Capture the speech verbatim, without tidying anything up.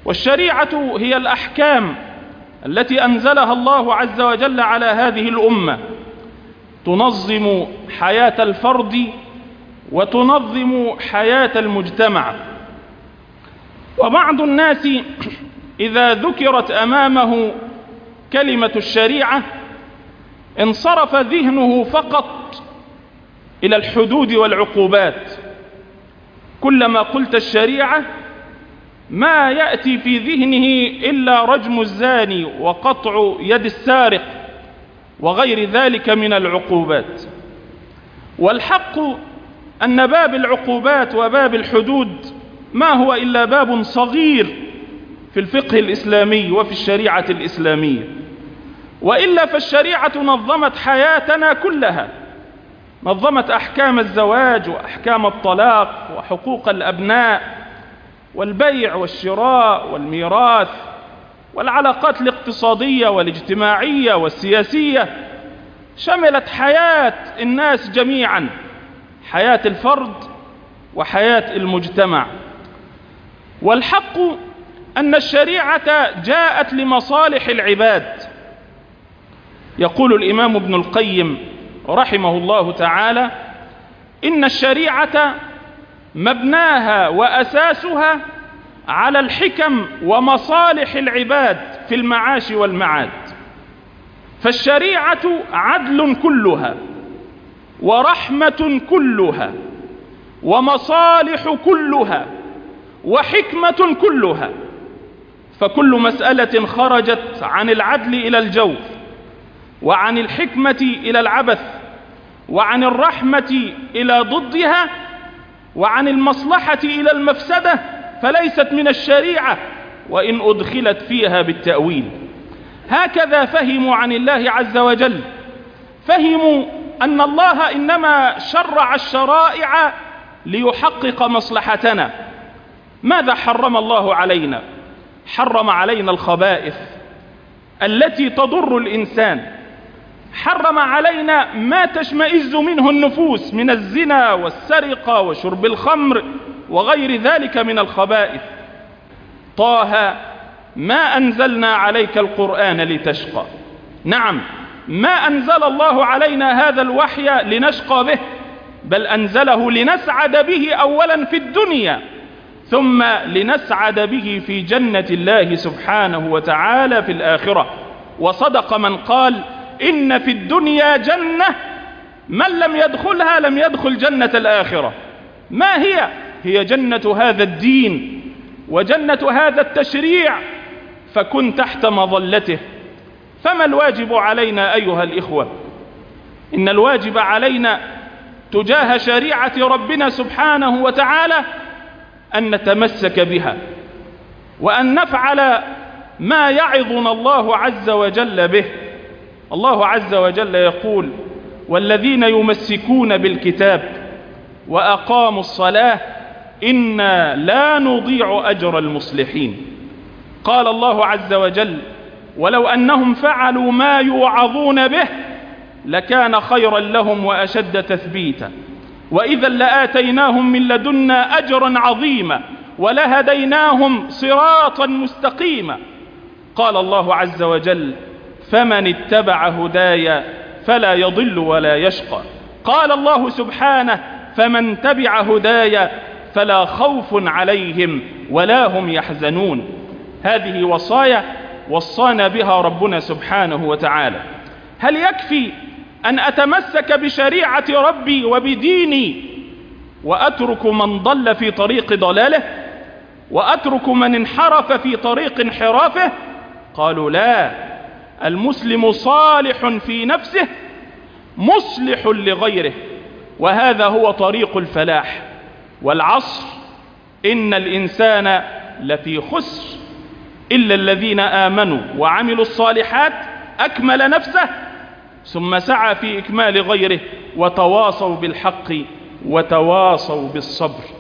والشريعة هي الأحكام التي أنزلها الله عز وجل على هذه الأمة، تنظم حياة الفرد وتنظم حياة المجتمع. وبعض الناس إذا ذكرت أمامه كلمة الشريعة انصرف ذهنه فقط إلى الحدود والعقوبات. كلما قلت الشريعة ما يأتي في ذهنه إلا رجم الزاني وقطع يد السارق وغير ذلك من العقوبات. والحق أن باب العقوبات وباب الحدود ما هو إلا باب صغير في الفقه الإسلامي وفي الشريعة الإسلامية، وإلا فالشريعة نظمت حياتنا كلها، نظمت أحكام الزواج وأحكام الطلاق وحقوق الأبناء والبيع والشراء والميراث والعلاقات الاقتصادية والاجتماعية والسياسية، شملت حياة الناس جميعا، حياة الفرد وحياة المجتمع. والحق أن الشريعة جاءت لمصالح العباد. يقول الإمام ابن القيم رحمه الله تعالى: إن الشريعة مبناها وأساسها على الحكم ومصالح العباد في المعاش والمعاد. فالشريعة عدل كلها ورحمة كلها ومصالح كلها وحكمة كلها، فكل مسألة خرجت عن العدل إلى الجور، وعن الحكمة إلى العبث، وعن الرحمة إلى ضدها، وعن المصلحة إلى المفسدة، فليست من الشريعة وإن أدخلت فيها بالتأويل. هكذا فهموا عن الله عز وجل، فهموا أن الله إنما شرع الشرائع ليحقق مصلحتنا. ماذا حرم الله علينا؟ حرم علينا الخبائث التي تضر الإنسان، حرم علينا ما تشمئز منه النفوس من الزنا والسرقة وشرب الخمر وغير ذلك من الخبائث. طه: ما أنزلنا عليك القرآن لتشقى. نعم، ما أنزل الله علينا هذا الوحي لنشقى به، بل أنزله لنسعد به أولا في الدنيا، ثم لنسعد به في جنة الله سبحانه وتعالى في الآخرة. وصدق من قال: إن في الدنيا جنة من لم يدخلها لم يدخل جنة الآخرة. ما هي؟ هي جنة هذا الدين وجنة هذا التشريع، فكن تحت مظلته. فما الواجب علينا أيها الإخوة؟ إن الواجب علينا تجاه شريعة ربنا سبحانه وتعالى أن نتمسك بها، وأن نفعل ما يعظنا الله عز وجل به. الله عز وجل يقول: والذين يمسكون بالكتاب وأقاموا الصلاة إنا لا نضيع أجر المصلحين. قال الله عز وجل: ولو أنهم فعلوا ما يوعظون به لكان خيرا لهم وأشد تثبيتا، وإذا لآتيناهم من لدنا أجرا عظيما ولهديناهم صراطا مستقيما. قال الله عز وجل: فمن اتبع هدايا فلا يضل ولا يشقى. قال الله سبحانه: فمن تبع هدايا فلا خوف عليهم ولا هم يحزنون. هذه وصايا وصانا بها ربنا سبحانه وتعالى. هل يكفي أن أتمسك بشريعة ربي وبديني وأترك من ضل في طريق ضلاله، وأترك من انحرف في طريق انحرافه؟ قالوا لا، المسلم صالح في نفسه مصلح لغيره، وهذا هو طريق الفلاح. والعصر إن الإنسان لفي خسر إلا الذين آمنوا وعملوا الصالحات أكمل نفسه ثم سعى في إكمال غيره وتواصوا بالحق وتواصوا بالصبر.